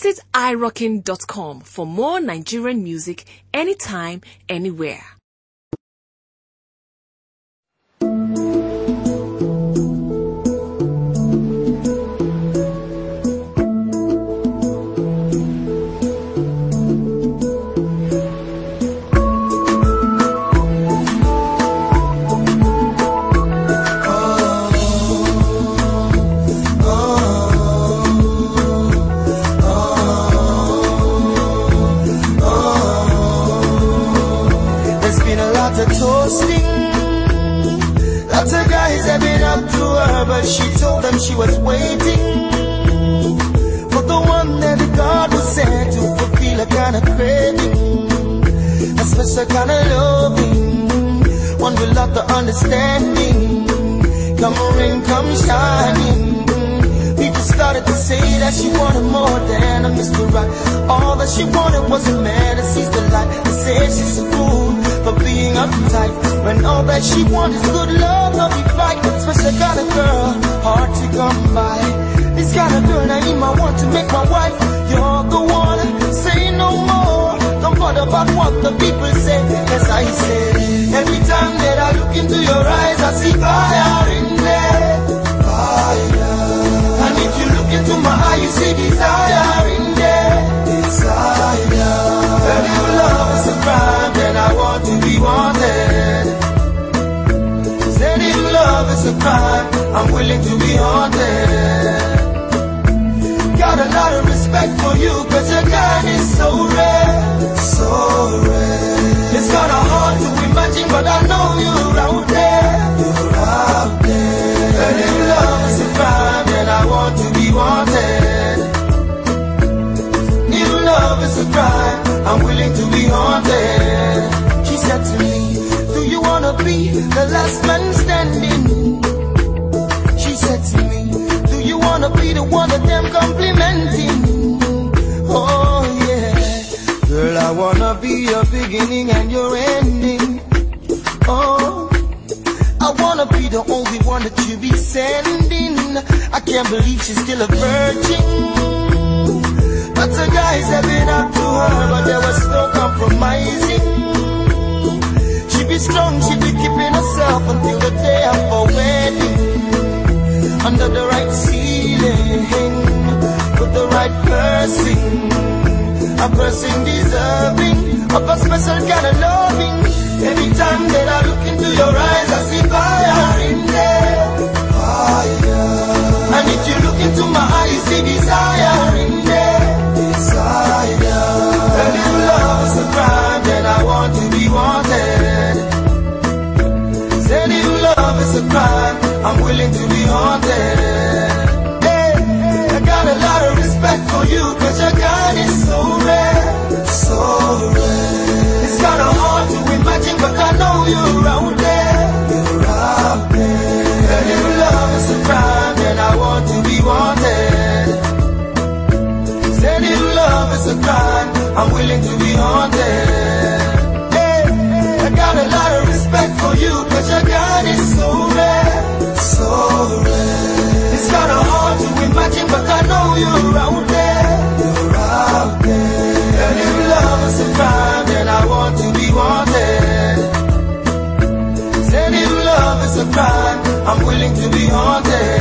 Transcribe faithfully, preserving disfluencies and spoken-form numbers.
Visit i rockin dot com for more Nigerian music anytime, anywhere. But she told them she was waiting for the one that God was sent to fulfill a kind of craving, a special kind of loving, one without the understanding. Come rain, come shining. People started to say that she wanted more than a Mister Right. All that she wanted was a man that sees the light. They say she's a fool for being uptight, when all that she wants is good love, not be fight. Special kind of girl, hard to come by. This kind of girl I need, I want to make my wife. You're the one, say no more. Don't bother about what the people say. As I say, every time that I look into your eyes, I see fire in there, fire. And if you look into my eye, you see desire in there, desire. Tell you love is a crime, then I want to be wanted. Said if love is a crime, I'm willing to be haunted. Got a lot of respect for you, cause your kind is so rare, so rare. It's kinda hard to imagine, but I know you're out there, you're out there. And if love is a crime, then I want to be wanted. If love is a crime, I'm willing to be haunted. She said to me, do you wanna be the last man standing? She said to me, do you wanna be the one that them complimenting? Oh yeah, girl, I wanna be your beginning and your ending. Oh, I wanna be the only one that you be sending. I can't believe she's still a virgin. But the guys have been up to her, but there was no compromising. She be strong, she be keeping herself until the day of her wedding. Under the right ceiling, with the right person, a person deserving of a special kind of loving. Every time that I look into your eyes, I see fire in there, fire. And if you look into my eyes, you see desire in there, desire. And if love is a crime, then I want to be wanted. Said if love is a crime, I'm willing to be haunted. Hey, I got a lot of respect for you, cause your kind is so rare, so rare. It's kinda hard to imagine, but I know you're out there, you're out there. And if love is a crime, then I want to be wanted. Said if love is a crime, I'm willing to be haunted. Hey, I got a lot of respect for you, cause your kind is so rare, so rare. It's kinda hard to imagine, but I know you're out there, you're out there. And if love is a crime, then I want to be wanted. Said if love is a crime, I'm willing to be haunted.